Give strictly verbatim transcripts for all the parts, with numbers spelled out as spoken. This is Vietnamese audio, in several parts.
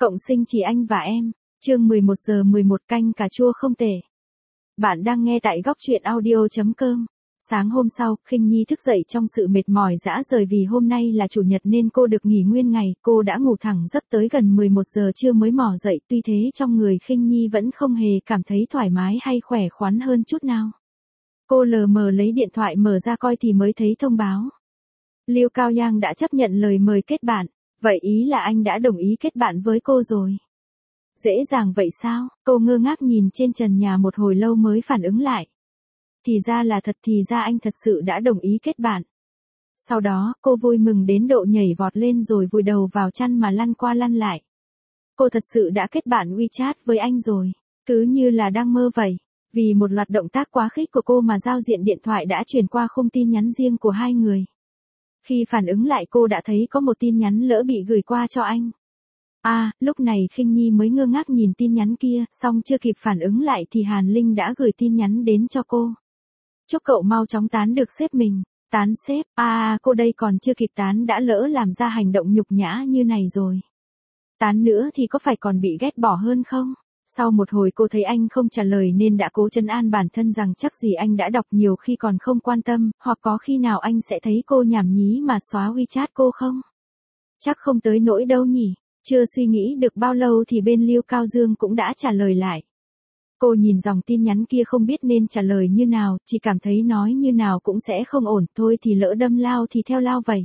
Cộng sinh chỉ anh và em. Chương mười một giờ mười một canh cà chua không tệ. Bạn đang nghe tại góc truyện audio chấm com. Sáng hôm sau, Khinh Nhi thức dậy trong sự mệt mỏi dã rời vì hôm nay là chủ nhật nên cô được nghỉ nguyên ngày, cô đã ngủ thẳng giấc tới gần mười một giờ trưa mới mò dậy, tuy thế trong người Khinh Nhi vẫn không hề cảm thấy thoải mái hay khỏe khoắn hơn chút nào. Cô lờ mờ lấy điện thoại mở ra coi thì mới thấy thông báo. Liêu Cao Yang đã chấp nhận lời mời kết bạn, vậy ý là anh đã đồng ý kết bạn với cô rồi. Dễ dàng vậy sao? Cô ngơ ngác nhìn trên trần nhà một hồi lâu mới phản ứng lại. Thì ra là thật, thì ra anh thật sự đã đồng ý kết bạn. Sau đó, cô vui mừng đến độ nhảy vọt lên rồi vùi đầu vào chăn mà lăn qua lăn lại. Cô thật sự đã kết bạn WeChat với anh rồi, cứ như là đang mơ vậy. Vì một loạt động tác quá khích của cô mà giao diện điện thoại đã truyền qua khung tin nhắn riêng của hai người. Khi phản ứng lại cô đã thấy có một tin nhắn lỡ bị gửi qua cho anh. À, lúc này Khinh Nhi mới ngơ ngác nhìn tin nhắn kia, xong chưa kịp phản ứng lại thì Hàn Linh đã gửi tin nhắn đến cho cô. Chúc cậu mau chóng tán được sếp mình. Tán sếp, à cô đây còn chưa kịp tán đã lỡ làm ra hành động nhục nhã như này rồi. Tán nữa thì có phải còn bị ghét bỏ hơn không? Sau một hồi cô thấy anh không trả lời nên đã cố trấn an bản thân rằng chắc gì anh đã đọc nhiều khi còn không quan tâm, hoặc có khi nào anh sẽ thấy cô nhảm nhí mà xóa WeChat cô không? Chắc không tới nỗi đâu nhỉ. Chưa suy nghĩ được bao lâu thì bên Liêu Cao Dương cũng đã trả lời lại. Cô nhìn dòng tin nhắn kia không biết nên trả lời như nào, chỉ cảm thấy nói như nào cũng sẽ không ổn, thôi thì lỡ đâm lao thì theo lao vậy.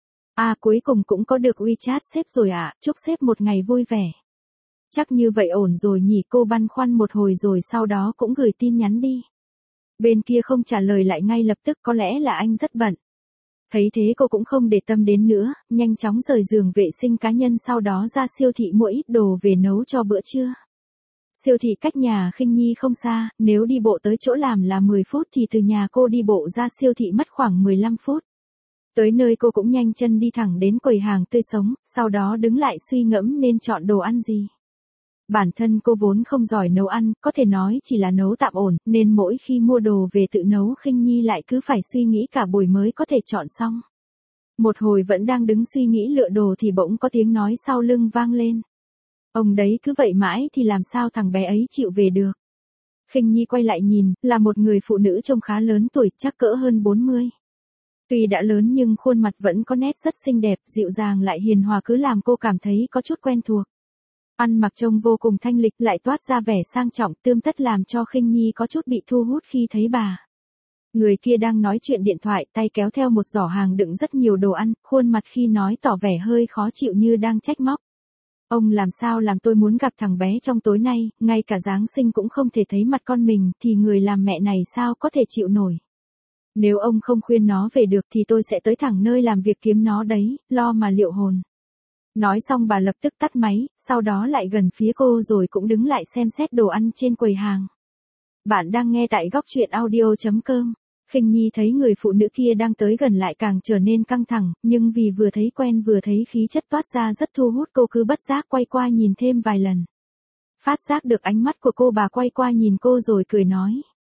À cuối cùng cũng có được WeChat sếp rồi ạ, à, chúc sếp một ngày vui vẻ. Chắc như vậy ổn rồi nhỉ, cô băn khoăn một hồi rồi sau đó cũng gửi tin nhắn đi. Bên kia không trả lời lại ngay lập tức, có lẽ là anh rất bận. Thấy thế cô cũng không để tâm đến nữa, nhanh chóng rời giường vệ sinh cá nhân sau đó ra siêu thị mua ít đồ về nấu cho bữa trưa. Siêu thị cách nhà Khinh Nhi không xa, nếu đi bộ tới chỗ làm là mười phút thì từ nhà cô đi bộ ra siêu thị mất khoảng mười lăm phút. Tới nơi cô cũng nhanh chân đi thẳng đến quầy hàng tươi sống, sau đó đứng lại suy ngẫm nên chọn đồ ăn gì. Bản thân cô vốn không giỏi nấu ăn, có thể nói chỉ là nấu tạm ổn, nên mỗi khi mua đồ về tự nấu Khinh Nhi lại cứ phải suy nghĩ cả buổi mới có thể chọn xong. Một hồi vẫn đang đứng suy nghĩ lựa đồ thì bỗng có tiếng nói sau lưng vang lên. Ông đấy cứ vậy mãi thì làm sao thằng bé ấy chịu về được. Khinh Nhi quay lại nhìn, là một người phụ nữ trông khá lớn tuổi, chắc cỡ hơn bốn mươi. Tuy đã lớn nhưng khuôn mặt vẫn có nét rất xinh đẹp, dịu dàng lại hiền hòa cứ làm cô cảm thấy có chút quen thuộc. Ăn mặc trông vô cùng thanh lịch lại toát ra vẻ sang trọng tươm tất làm cho Khinh Nhi có chút bị thu hút khi thấy bà. Người kia đang nói chuyện điện thoại, tay kéo theo một giỏ hàng đựng rất nhiều đồ ăn, khuôn mặt khi nói tỏ vẻ hơi khó chịu như đang trách móc. Ông làm sao làm tôi muốn gặp thằng bé trong tối nay, ngay cả Giáng sinh cũng không thể thấy mặt con mình thì người làm mẹ này sao có thể chịu nổi. Nếu ông không khuyên nó về được thì tôi sẽ tới thẳng nơi làm việc kiếm nó đấy, lo mà liệu hồn. Nói xong bà lập tức tắt máy, sau đó lại gần phía cô rồi cũng đứng lại xem xét đồ ăn trên quầy hàng. Bạn đang nghe tại góc truyện audio chấm com. Khinh Nhi thấy người phụ nữ kia đang tới gần lại càng trở nên căng thẳng, nhưng vì vừa thấy quen vừa thấy khí chất toát ra rất thu hút cô cứ bất giác quay qua nhìn thêm vài lần. Phát giác được ánh mắt của cô bà quay qua nhìn cô rồi cười nói.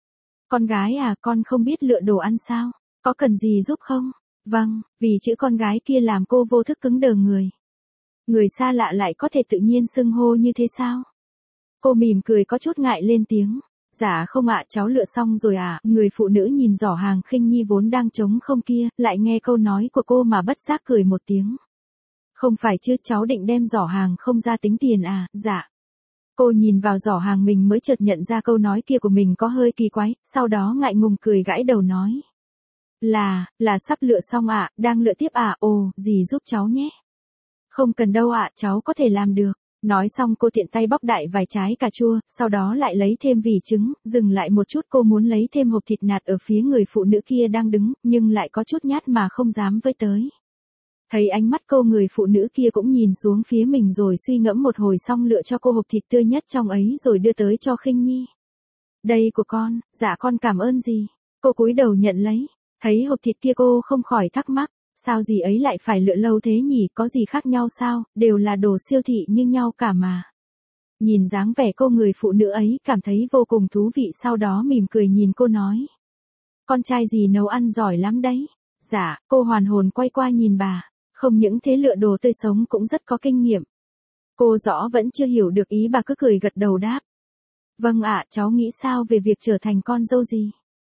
Con gái à, con không biết lựa đồ ăn sao? Có cần gì giúp không? Vâng, vì chữ con gái kia làm cô vô thức cứng đờ người. Người xa lạ lại có thể tự nhiên xưng hô như thế sao? Cô mỉm cười có chút ngại lên tiếng. Dạ không ạ, cháu lựa xong rồi ạ. À. Người phụ nữ nhìn giỏ hàng Khinh Nhi vốn đang trống không kia, lại nghe câu nói của cô mà bất giác cười một tiếng. Không phải chứ, cháu định đem giỏ hàng không ra tính tiền à? Dạ. Cô nhìn vào giỏ hàng mình mới chợt nhận ra câu nói kia của mình có hơi kỳ quái, sau đó ngại ngùng cười gãi đầu nói. Là, là sắp lựa xong ạ, à, đang lựa tiếp à, ồ, dì giúp cháu nhé. Không cần đâu ạ, à, cháu có thể làm được. Nói xong cô tiện tay bóc đại vài trái cà chua, sau đó lại lấy thêm vỉ trứng, dừng lại một chút cô muốn lấy thêm hộp thịt nạc ở phía người phụ nữ kia đang đứng, nhưng lại có chút nhát mà không dám với tới. Thấy ánh mắt cô người phụ nữ kia cũng nhìn xuống phía mình rồi suy ngẫm một hồi xong lựa cho cô hộp thịt tươi nhất trong ấy rồi đưa tới cho Khinh Nhi. Đây của con, dạ con cảm ơn dì. Cô cúi đầu nhận lấy, thấy hộp thịt kia cô không khỏi thắc mắc. Sao gì ấy lại phải lựa lâu thế nhỉ, có gì khác nhau sao, đều là đồ siêu thị như nhau cả mà. Nhìn dáng vẻ cô người phụ nữ ấy cảm thấy vô cùng thú vị sau đó mỉm cười nhìn cô nói. Con trai gì nấu ăn giỏi lắm đấy. Dạ, cô hoàn hồn quay qua nhìn bà, không những thế lựa đồ tươi sống cũng rất có kinh nghiệm. Cô rõ vẫn chưa hiểu được ý bà cứ cười gật đầu đáp. Vâng ạ, cháu nghĩ sao về việc trở thành con dâu gì?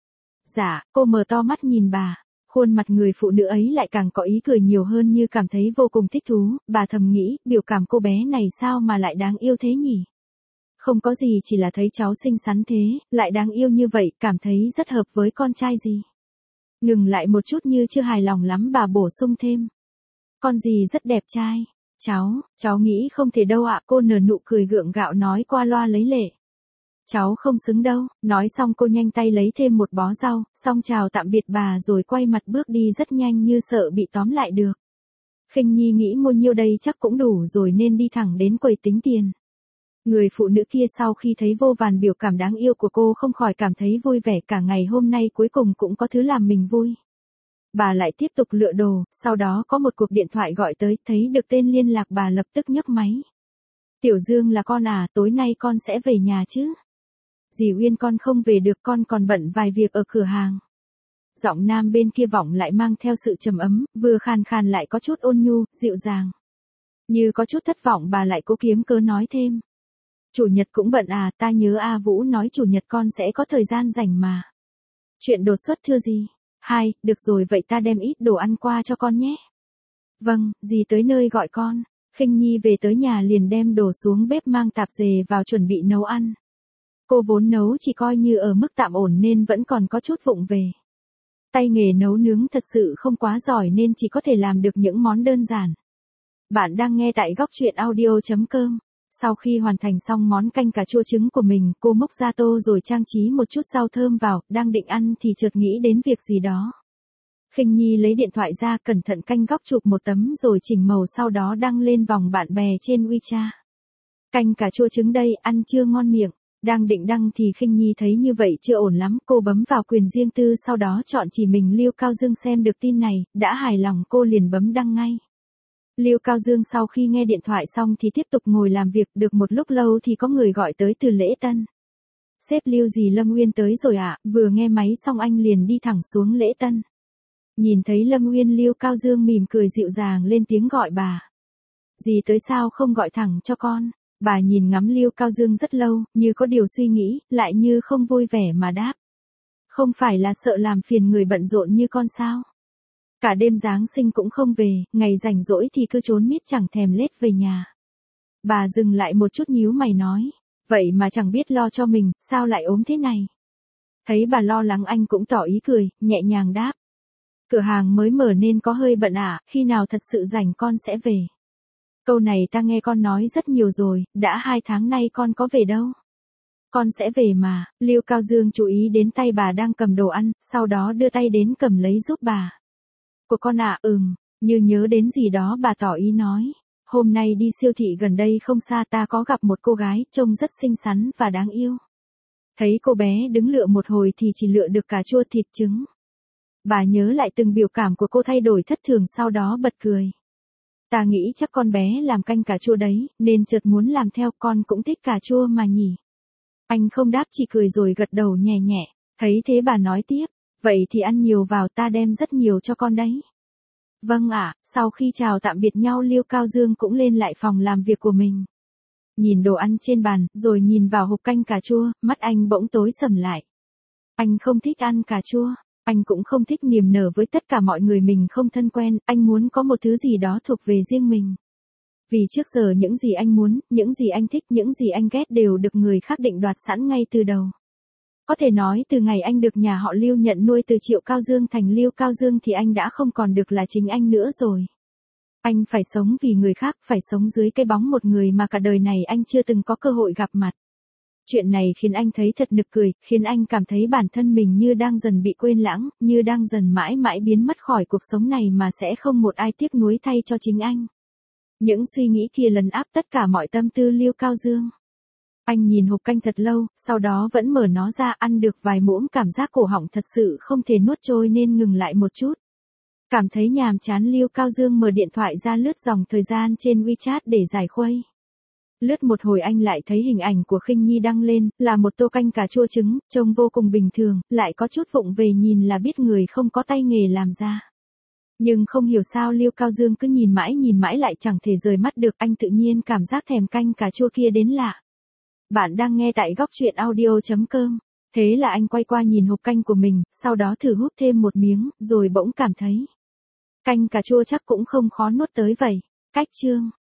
Dạ, cô mở to mắt nhìn bà. Khuôn mặt người phụ nữ ấy lại càng có ý cười nhiều hơn như cảm thấy vô cùng thích thú, bà thầm nghĩ, biểu cảm cô bé này sao mà lại đáng yêu thế nhỉ? Không có gì, chỉ là thấy cháu xinh xắn thế, lại đáng yêu như vậy, cảm thấy rất hợp với con trai gì. Ngừng lại một chút như chưa hài lòng lắm bà bổ sung thêm. Con gì rất đẹp trai. Cháu, cháu nghĩ không thể đâu ạ, cô nở nụ cười gượng gạo nói qua loa lấy lệ. Cháu không xứng đâu, nói xong cô nhanh tay lấy thêm một bó rau, xong chào tạm biệt bà rồi quay mặt bước đi rất nhanh như sợ bị tóm lại được. Khinh Nhi nghĩ mua nhiêu đây chắc cũng đủ rồi nên đi thẳng đến quầy tính tiền. Người phụ nữ kia sau khi thấy vô vàn biểu cảm đáng yêu của cô không khỏi cảm thấy vui vẻ, cả ngày hôm nay cuối cùng cũng có thứ làm mình vui. Bà lại tiếp tục lựa đồ, sau đó có một cuộc điện thoại gọi tới, thấy được tên liên lạc bà lập tức nhấc máy. Tiểu Dương là con à, tối nay con sẽ về nhà chứ? Dì Uyên con không về được, con còn bận vài việc ở cửa hàng. Giọng nam bên kia vọng lại mang theo sự trầm ấm, vừa khàn khàn lại có chút ôn nhu, dịu dàng. Như có chút thất vọng bà lại cố kiếm cớ nói thêm. Chủ nhật cũng bận à, ta nhớ A Vũ nói chủ nhật con sẽ có thời gian rảnh mà. Chuyện đột xuất thưa gì? Hai, được rồi vậy ta đem ít đồ ăn qua cho con nhé. Vâng, dì tới nơi gọi con. Khinh Nhi về tới nhà liền đem đồ xuống bếp mang tạp dề vào chuẩn bị nấu ăn. Cô vốn nấu chỉ coi như ở mức tạm ổn nên vẫn còn có chút vụng về. Tay nghề nấu nướng thật sự không quá giỏi nên chỉ có thể làm được những món đơn giản. Bạn đang nghe tại góc truyện audio chấm com. Sau khi hoàn thành xong món canh cà chua trứng của mình, cô múc ra tô rồi trang trí một chút rau thơm vào, đang định ăn thì chợt nghĩ đến việc gì đó. Khinh Nhi lấy điện thoại ra cẩn thận canh góc chụp một tấm rồi chỉnh màu sau đó đăng lên vòng bạn bè trên WeChat. Canh cà chua trứng đây, ăn chưa ngon miệng. Đang định đăng thì Khinh Nhi thấy như vậy chưa ổn lắm, cô bấm vào quyền riêng tư sau đó chọn chỉ mình Lưu Cao Dương xem được tin này, đã hài lòng cô liền bấm đăng ngay. Lưu Cao Dương sau khi nghe điện thoại xong thì tiếp tục ngồi làm việc, được một lúc lâu thì có người gọi tới từ lễ tân. Sếp Lưu dì Lâm Uyên tới rồi ạ, à? Vừa nghe máy xong anh liền đi thẳng xuống lễ tân. Nhìn thấy Lâm Uyên, Lưu Cao Dương mỉm cười dịu dàng lên tiếng gọi bà. Dì tới sao không gọi thẳng cho con? Bà nhìn ngắm Lưu Cao Dương rất lâu, như có điều suy nghĩ, lại như không vui vẻ mà đáp. Không phải là sợ làm phiền người bận rộn như con sao? Cả đêm Giáng sinh cũng không về, ngày rảnh rỗi thì cứ trốn mít chẳng thèm lết về nhà. Bà dừng lại một chút nhíu mày nói, vậy mà chẳng biết lo cho mình, sao lại ốm thế này? Thấy bà lo lắng anh cũng tỏ ý cười, nhẹ nhàng đáp. Cửa hàng mới mở nên có hơi bận ạ, à, khi nào thật sự rảnh con sẽ về. Câu này ta nghe con nói rất nhiều rồi, đã hai tháng nay con có về đâu. Con sẽ về mà. Lưu Cao Dương chú ý đến tay bà đang cầm đồ ăn, sau đó đưa tay đến cầm lấy giúp bà. Của con à, ừm, như nhớ đến gì đó bà tỏ ý nói. Hôm nay đi siêu thị gần đây không xa ta có gặp một cô gái, trông rất xinh xắn và đáng yêu. Thấy cô bé đứng lựa một hồi thì chỉ lựa được cà chua thịt trứng. Bà nhớ lại từng biểu cảm của cô thay đổi thất thường sau đó bật cười. Ta nghĩ chắc con bé làm canh cà chua đấy, nên chợt muốn làm theo, con cũng thích cà chua mà nhỉ. Anh không đáp chỉ cười rồi gật đầu nhẹ nhẹ, thấy thế bà nói tiếp, vậy thì ăn nhiều vào ta đem rất nhiều cho con đấy. Vâng ạ, sau khi chào tạm biệt nhau Lưu Cao Dương cũng lên lại phòng làm việc của mình. Nhìn đồ ăn trên bàn, rồi nhìn vào hộp canh cà chua, mắt anh bỗng tối sầm lại. Anh không thích ăn cà chua. Anh cũng không thích niềm nở với tất cả mọi người mình không thân quen, anh muốn có một thứ gì đó thuộc về riêng mình. Vì trước giờ những gì anh muốn, những gì anh thích, những gì anh ghét đều được người khác định đoạt sẵn ngay từ đầu. Có thể nói từ ngày anh được nhà họ Lưu nhận nuôi từ Triệu Cao Dương thành Lưu Cao Dương thì anh đã không còn được là chính anh nữa rồi. Anh phải sống vì người khác, phải sống dưới cái bóng một người mà cả đời này anh chưa từng có cơ hội gặp mặt. Chuyện này khiến anh thấy thật nực cười, khiến anh cảm thấy bản thân mình như đang dần bị quên lãng, như đang dần mãi mãi biến mất khỏi cuộc sống này mà sẽ không một ai tiếc nuối thay cho chính anh. Những suy nghĩ kia lấn áp tất cả mọi tâm tư Lưu Cao Dương. Anh nhìn hộp canh thật lâu, sau đó vẫn mở nó ra ăn được vài muỗng, cảm giác cổ họng thật sự không thể nuốt trôi nên ngừng lại một chút. Cảm thấy nhàm chán Lưu Cao Dương mở điện thoại ra lướt dòng thời gian trên WeChat để giải khuây. Lướt một hồi anh lại thấy hình ảnh của Khinh Nhi đăng lên, là một tô canh cà chua trứng, trông vô cùng bình thường, lại có chút vụng về nhìn là biết người không có tay nghề làm ra. Nhưng không hiểu sao Lưu Cao Dương cứ nhìn mãi nhìn mãi lại chẳng thể rời mắt được, anh tự nhiên cảm giác thèm canh cà chua kia đến lạ. Bạn đang nghe tại góc truyện audio.com. Thế là anh quay qua nhìn hộp canh của mình, sau đó thử húp thêm một miếng, rồi bỗng cảm thấy canh cà chua chắc cũng không khó nuốt tới vậy. Cách chương